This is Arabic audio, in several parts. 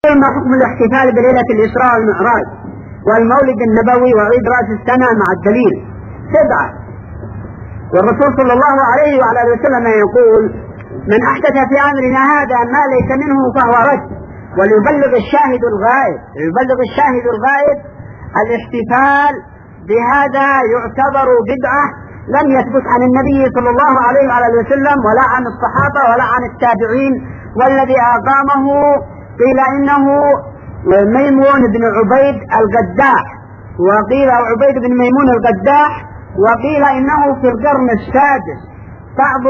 ما حكم الاحتفال بليلة الإسراء والمعراج والمولد النبوي وعيد رأس السنة مع الدليل؟ 7. والرسول صلى الله عليه وعلى آله وسلم يقول: من أحدث في أمرنا هذا ما ليس منه فهو رد. وليبلغ الشاهد الغائب، يبلغ الشاهد الغائب. الاحتفال بهذا يعتبر بدعة لم يثبت عن النبي صلى الله عليه وعلى آله وسلم ولا عن الصحابة ولا عن التابعين، والذي أقامه قيل إنه ميمون بن عبيد القداح، وقيل عبيد بن ميمون القداح، وقيل إنه في القرن السادس. بعض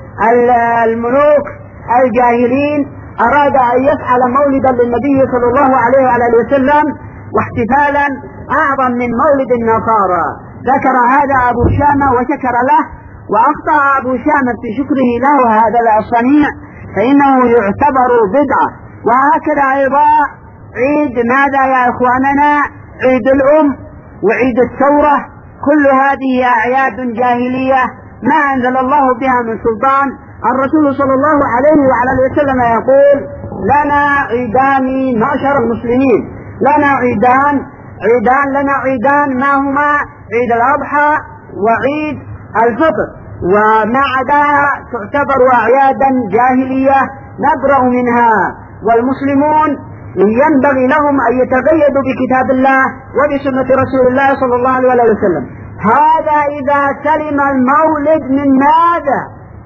الملوك الجاهلين أراد أن يفعل مولدا للنبي صلى الله عليه وعلى آله وسلم واحتفالا أعظم من مولد النصارى. ذكر هذا أبو شامة وشكر له، وأخطأ أبو شامة في شكره له هذا الصنيع، فإنه يعتبر بدعة. وهكذا أيضا عيد ماذا يا إخواننا؟ عيد الأم وعيد الثورة، كل هذه أعياد جاهلية ما أنزل الله بها من سلطان. الرسول صلى الله عليه وعلى آله وسلم يقول: لنا عيدان معشر المسلمين، لنا عيدان لنا عيدان، ما هما؟ عيد الأضحى وعيد الفطر، وما عداها تعتبر أعيادا جاهلية نبرأ منها. والمسلمون ينبغي لهم أن يتقيدوا بكتاب الله وبسنة رسول الله صلى الله عليه وسلم. هذا إذا سلم المولد من ماذا؟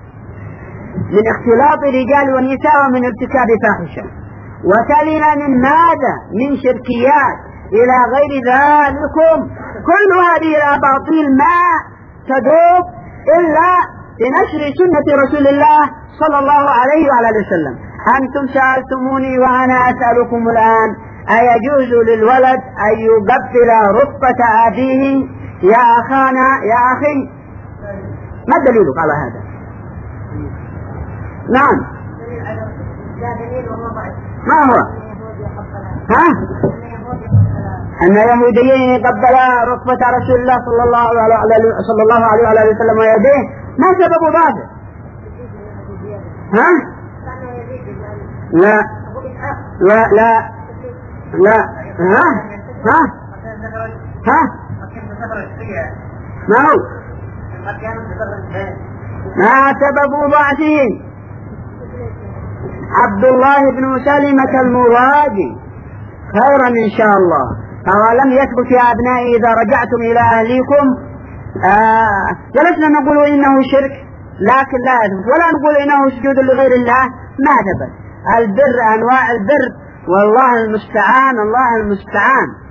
من اختلاط الرجال والنساء ومن ارتكاب فاحشة. وسلم من ماذا؟ من شركيات إلى غير ذلكم. كل هذه الأباطيل ما تدوب إلا بنشر سنة رسول الله صلى الله عليه وعلى آله وسلم. أنتم سألتموني وأنا أسألكم الآن: أيجوز للولد أن يقبل ركبة أبيه؟ يا أخانا يا أخي، ما دليلك على هذا؟ نعم، ما هو؟ ها؟ أن يهوديين قبلا ركبة رسول الله صلى الله عليه وعلى آله وسلم ويديه، ما سبب ذلك؟ ها؟ لا لا لا لا. ها ها ها ما هو؟ ما سبب ضعفهم؟ عبد الله بن سلمة المرادي. خيرا إن شاء الله. أولم يثبت يا أبنائي إذا رجعتم إلى أهليكم؟ جلسنا نقول إنه شرك، لكن لا يثبت، ولا نقول إنه سجود لغير الله، ما ثبت. البر أنواع البر، والله المستعان، الله المستعان.